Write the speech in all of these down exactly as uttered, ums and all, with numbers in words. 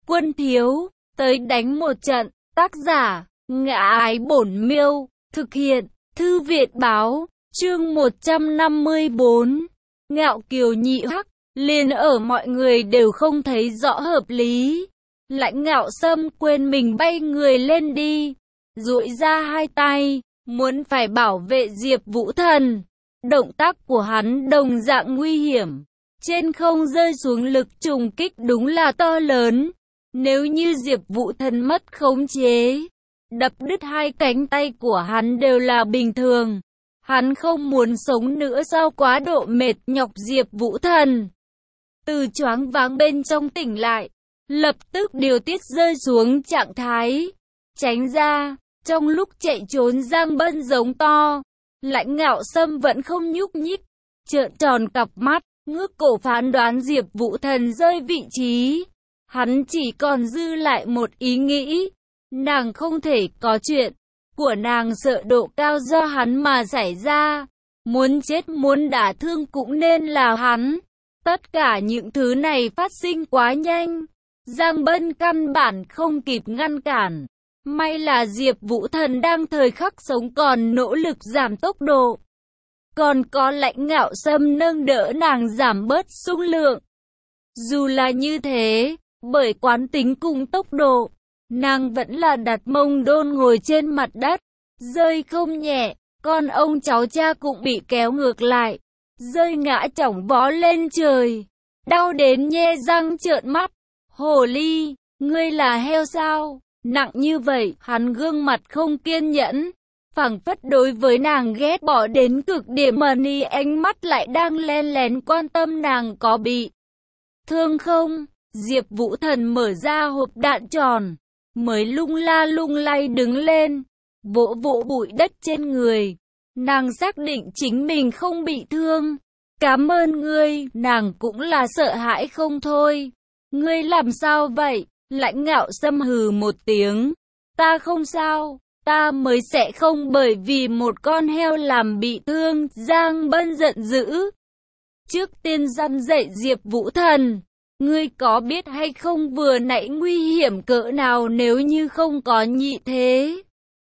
Quân thiếu, tới đánh một trận. Tác giả, Ngã Ái Bổn Miêu. Thực hiện, Thư Viện Báo. Chương một trăm năm mươi bốn. Ngạo kiều nhị hắc. Liền ở mọi người đều không thấy rõ hợp lý. Lãnh Ngạo Sâm quên mình bay người lên đi, duỗi ra hai tay, muốn phải bảo vệ Diệp Vũ Thần. Động tác của hắn đồng dạng nguy hiểm. Trên không rơi xuống lực trùng kích đúng là to lớn. Nếu như Diệp Vũ Thần mất khống chế, đập đứt hai cánh tay của hắn đều là bình thường. Hắn không muốn sống nữa sau quá độ mệt nhọc Diệp Vũ Thần. Từ choáng váng bên trong tỉnh lại, lập tức điều tiết rơi xuống trạng thái. Tránh ra, trong lúc chạy trốn Giang Bân giống to. Lãnh Ngạo Sâm vẫn không nhúc nhích, trợn tròn cặp mắt, ngước cổ phán đoán Diệp Vũ Thần rơi vị trí. Hắn chỉ còn dư lại một ý nghĩ, nàng không thể có chuyện của nàng sợ độ cao do hắn mà xảy ra. Muốn chết muốn đả thương cũng nên là hắn. Tất cả những thứ này phát sinh quá nhanh, Giang Bân căn bản không kịp ngăn cản. May là Diệp Vũ Thần đang thời khắc sống còn nỗ lực giảm tốc độ. Còn có Lãnh Ngạo Sâm nâng đỡ nàng giảm bớt xung lượng. Dù là như thế, bởi quán tính cùng tốc độ, nàng vẫn là đặt mông đôn ngồi trên mặt đất, rơi không nhẹ. Con ông cháu cha cũng bị kéo ngược lại, rơi ngã chỏng vó lên trời, đau đến nhe răng trợn mắt. Hồ ly, ngươi là heo sao? Nặng như vậy. Hắn gương mặt không kiên nhẫn, phảng phất đối với nàng ghét bỏ đến cực điểm, mà ni ánh mắt lại đang len lén quan tâm nàng có bị thương không. Diệp Vũ Thần mở ra hộp đạn tròn, mới lung la lung lay đứng lên, vỗ vỗ bụi đất trên người. Nàng xác định chính mình không bị thương. Cảm ơn ngươi. Nàng cũng là sợ hãi không thôi. Ngươi làm sao vậy? Lãnh Ngạo Sâm hừ một tiếng. Ta không sao. Ta mới sẽ không bởi vì một con heo làm bị thương. Giang Bân giận dữ. Trước tiên răn dạy Diệp Vũ Thần. Ngươi có biết hay không vừa nãy nguy hiểm cỡ nào nếu như không có nhị thế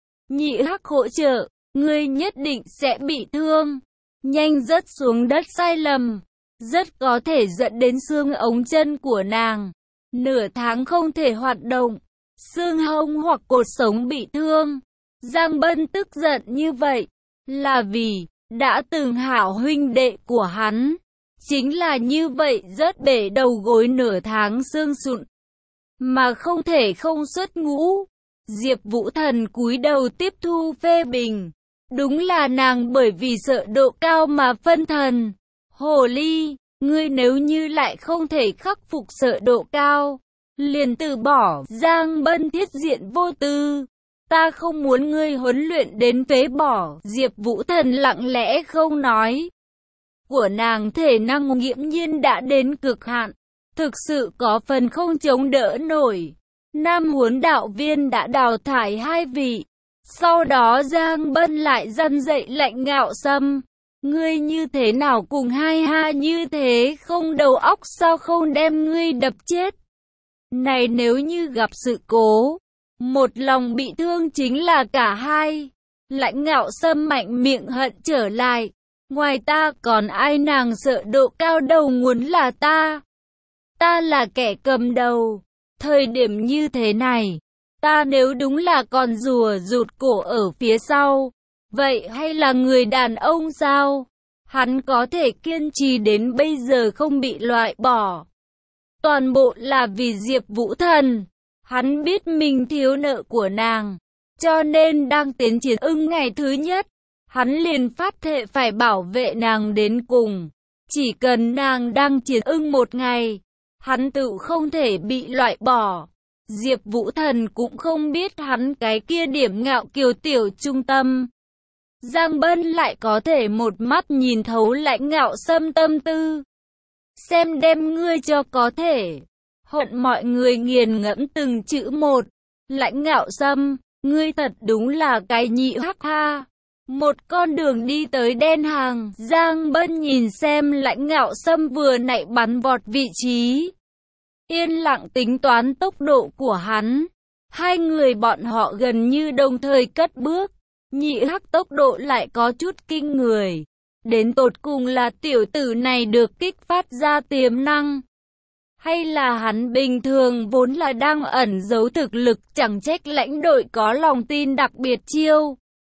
nhị hắc hỗ trợ, ngươi nhất định sẽ bị thương. Nhanh rớt xuống đất sai lầm, rất có thể dẫn đến xương ống chân của nàng. Nửa tháng không thể hoạt động, xương hông hoặc cột sống bị thương. Giang Bân tức giận như vậy, là vì đã từng hảo huynh đệ của hắn. Chính là như vậy rớt bể đầu gối nửa tháng xương sụn, mà không thể không xuất ngũ. Diệp Vũ Thần cúi đầu tiếp thu phê bình. Đúng là nàng bởi vì sợ độ cao mà phân thần. Hồ ly, ngươi nếu như lại không thể khắc phục sợ độ cao, liền từ bỏ. Giang Bân thiết diện vô tư. Ta không muốn ngươi huấn luyện đến phế bỏ. Diệp Vũ Thần lặng lẽ không nói. Của nàng thể năng nghiễm nhiên đã đến cực hạn, thực sự có phần không chống đỡ nổi. Nam huấn đạo viên đã đào thải hai vị. Sau đó Giang Bân lại răn dạy Lãnh Ngạo Sâm. Ngươi như thế nào cùng hai ha như thế, không đầu óc sao không đem ngươi đập chết? Này nếu như gặp sự cố, một lòng bị thương chính là cả hai. Lãnh Ngạo Sâm mạnh miệng hận trở lại. Ngoài ta còn ai, nàng sợ độ cao đầu nguồn là ta. Ta là kẻ cầm đầu. Thời điểm như thế này, ta nếu đúng là con rùa rụt cổ ở phía sau, vậy hay là người đàn ông sao? Hắn có thể kiên trì đến bây giờ không bị loại bỏ. Toàn bộ là vì Diệp Vũ Thần. Hắn biết mình thiếu nợ của nàng, cho nên đang tiến chiến ưng ngày thứ nhất, hắn liền phát thệ phải bảo vệ nàng đến cùng. Chỉ cần nàng đang chiến ưng một ngày, hắn tự không thể bị loại bỏ. Diệp Vũ Thần cũng không biết hắn cái kia điểm ngạo kiều tiểu trung tâm. Giang Bân lại có thể một mắt nhìn thấu Lãnh Ngạo Sâm tâm tư. Xem đem ngươi cho có thể. Hận mọi người nghiền ngẫm từng chữ một. Lãnh Ngạo Sâm, ngươi thật đúng là cái nhị hắc ha. Một con đường đi tới đen hàng. Giang Bân nhìn xem Lãnh Ngạo Sâm vừa nãy bắn vọt vị trí. yên lặng tính toán tốc độ của hắn. Hai người bọn họ gần như đồng thời cất bước. Nhị Hắc tốc độ lại có chút kinh người. Đến tột cùng là tiểu tử này được kích phát ra tiềm năng, hay là hắn bình thường vốn là đang ẩn giấu thực lực, chẳng trách lãnh đội có lòng tin đặc biệt chiêu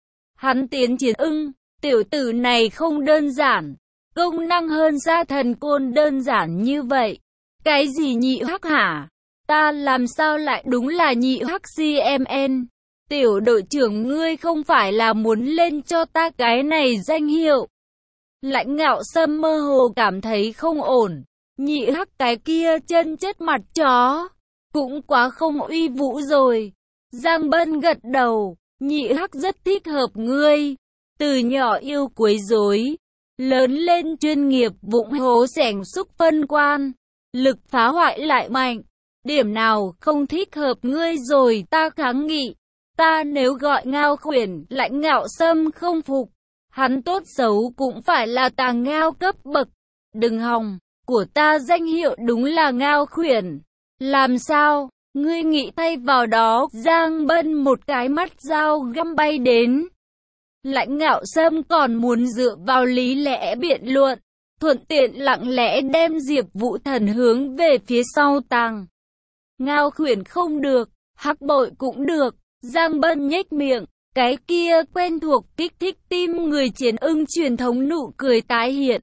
hắn tiến chiến ưng. Tiểu tử này không đơn giản, công năng hơn xa thần côn đơn giản như vậy. Cái gì Nhị Hắc hả? Ta làm sao lại đúng là Nhị Hắc xê em en? Tiểu đội trưởng ngươi không phải là muốn lên cho ta cái này danh hiệu? Lãnh Ngạo Sâm mơ hồ cảm thấy không ổn. Nhị Hắc cái kia chân chất mặt chó, cũng quá không uy vũ rồi. Giang Bân gật đầu, Nhị Hắc rất thích hợp ngươi. Từ nhỏ yêu quấy rối, lớn lên chuyên nghiệp vụng hố xẻng xúc phân quan, lực phá hoại lại mạnh. Điểm nào không thích hợp ngươi rồi? Ta kháng nghị. Ta nếu gọi Ngao Khuyển, Lãnh Ngạo Sâm không phục. Hắn tốt xấu cũng phải là tà ngao cấp bậc. Đừng hòng, của ta danh hiệu đúng là Ngao Khuyển. Làm sao? Ngươi nghĩ thay vào đó? Giang Bân một cái mắt dao găm bay đến. Lãnh Ngạo Sâm còn muốn dựa vào lý lẽ biện luận, thuận tiện lặng lẽ đem Diệp Vũ Thần hướng về phía sau tàng. Ngao Khuyển không được, Hắc Bội cũng được. Giang Bân nhếch miệng, cái kia quen thuộc kích thích tim người chiến ưng truyền thống nụ cười tái hiện.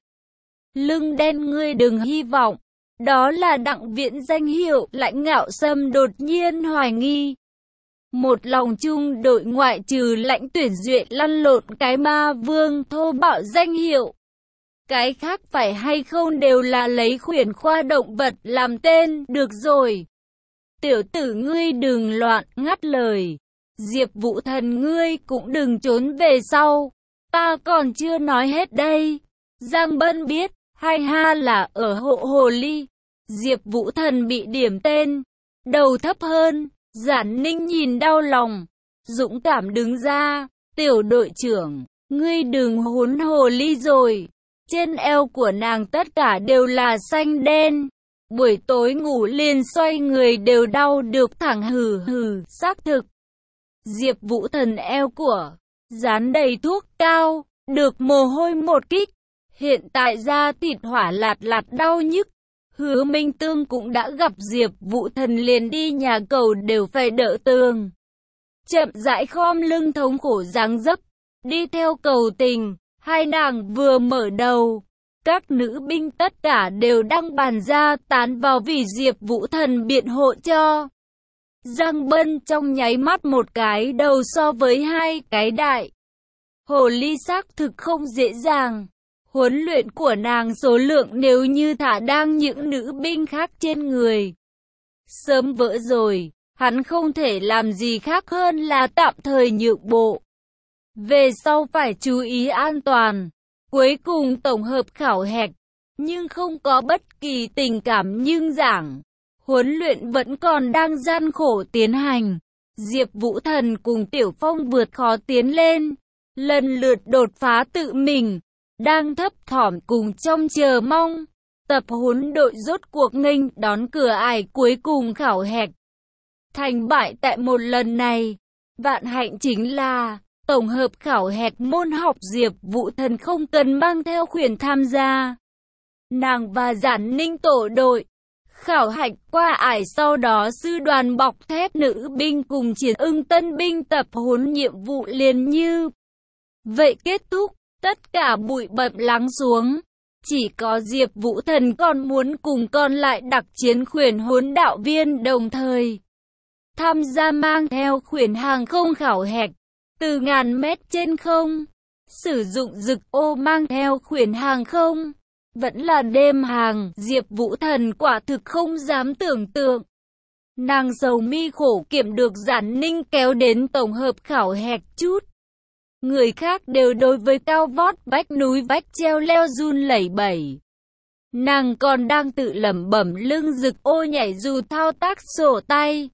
Lưng đen ngươi đừng hy vọng, đó là Đặng Viễn danh hiệu. Lãnh Ngạo Sâm đột nhiên hoài nghi. Một lòng chung đội ngoại trừ Lãnh Tuyển Duệ lăn lộn cái ma vương thô bạo danh hiệu, cái khác phải hay không đều là lấy khuyển khoa động vật làm tên. Được rồi, tiểu tử ngươi đừng loạn ngắt lời. Diệp Vũ Thần ngươi cũng đừng trốn về sau, ta còn chưa nói hết đây. Giang Bân biết, hay ha là ở hộ hồ ly. Diệp Vũ Thần bị điểm tên, đầu thấp hơn. Giản Ninh nhìn đau lòng, dũng cảm đứng ra. Tiểu đội trưởng, ngươi đừng hốn hồ ly rồi. Trên eo của nàng tất cả đều là xanh đen. Buổi tối ngủ liền xoay người đều đau được thẳng hừ hừ. Xác thực, Diệp Vũ Thần eo của dán đầy thuốc cao, được mồ hôi một kích. Hiện tại da thịt hỏa lạt lạt đau nhức. Hứa Minh Tương cũng đã gặp Diệp Vũ Thần liền đi nhà cầu đều phải đỡ tường. Chậm rãi khom lưng thống khổ dáng dấp, đi theo cầu tình. Hai nàng vừa mở đầu, các nữ binh tất cả đều đang bàn ra tán vào vì Diệp Vũ Thần biện hộ cho. Giang Bân trong nháy mắt một cái đầu so với hai cái đại. Hồ ly xác thực không dễ dàng. Huấn luyện của nàng số lượng nếu như thả đang những nữ binh khác trên người, sớm vỡ rồi. Hắn không thể làm gì khác hơn là tạm thời nhượng bộ. Về sau phải chú ý an toàn. Cuối cùng tổng hợp khảo hạch, nhưng không có bất kỳ tình cảm nhưng giảng. Huấn luyện vẫn còn đang gian khổ tiến hành. Diệp Vũ Thần cùng Tiểu Phong vượt khó tiến lên, lần lượt đột phá tự mình. Đang thấp thỏm cùng trong chờ mong, tập huấn đội rốt cuộc nghênh đón cửa ải cuối cùng khảo hạch. Thành bại tại một lần này, vạn hạnh chính là tổng hợp khảo hạch môn học Diệp Vũ Thần không cần mang theo khuyển tham gia. Nàng và Giản Ninh tổ đội khảo hạch qua ải, sau đó sư đoàn bọc thép nữ binh cùng chiến ưng tân binh tập huấn nhiệm vụ liền như vậy kết thúc. Tất cả bụi bặm lắng xuống, chỉ có Diệp Vũ Thần còn muốn cùng còn lại đặc chiến khuyển huấn đạo viên đồng thời tham gia mang theo khuyển hàng không khảo hạch từ ngàn mét trên không. Sử dụng rực ô mang theo khuyển hàng không, vẫn là đêm hàng. Diệp Vũ Thần quả thực không dám tưởng tượng. Nàng sầu mi khổ kiểm được Giản Ninh kéo đến tổng hợp khảo hạch chút. Người khác đều đối với cao vót vách núi vách treo leo run lẩy bẩy. Nàng còn đang tự lẩm bẩm lưng rực ô nhảy dù thao tác sổ tay.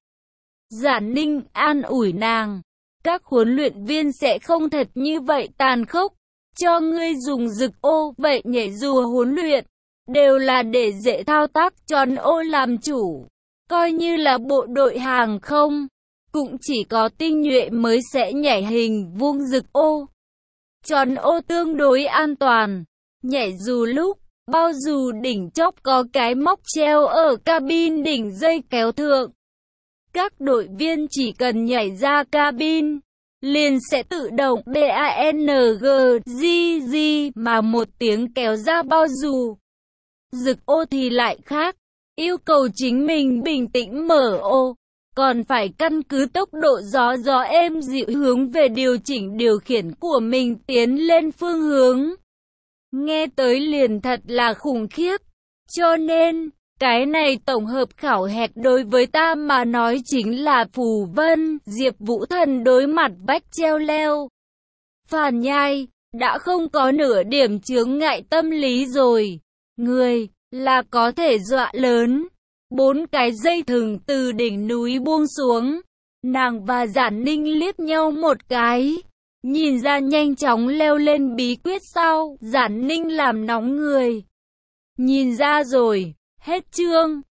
Giản Ninh an ủi nàng, các huấn luyện viên sẽ không thật như vậy tàn khốc, cho ngươi dùng rực ô vậy nhảy dù huấn luyện. đều là để dễ thao tác Tròn Ô làm chủ. Coi như là bộ đội hàng không, cũng chỉ có tinh nhuệ mới sẽ nhảy hình vuông rực ô. Tròn Ô tương đối an toàn, nhảy dù lúc, bao dù đỉnh chóp có cái móc treo ở cabin đỉnh dây kéo thượng. Các đội viên chỉ cần nhảy ra cabin, liền sẽ tự động bang gg mà một tiếng kéo ra bao dù. Rực ô thì lại khác, yêu cầu chính mình bình tĩnh mở ô, còn phải căn cứ tốc độ gió gió êm dịu hướng về điều chỉnh điều khiển của mình tiến lên phương hướng. Nghe tới liền thật là khủng khiếp, cho nên, cái này tổng hợp khảo hạch đối với ta mà nói chính là phù vân, Diệp Vũ Thần đối mặt vách treo leo. Phàn Nhai, đã không có nửa điểm chướng ngại tâm lý rồi. Người, là có thể dọa lớn. Bốn cái dây thừng từ đỉnh núi buông xuống. Nàng và Giản Ninh liếc nhau một cái. Nhìn ra nhanh chóng leo lên bí quyết sau, Giản Ninh làm nóng người. Nhìn ra rồi, hết chương.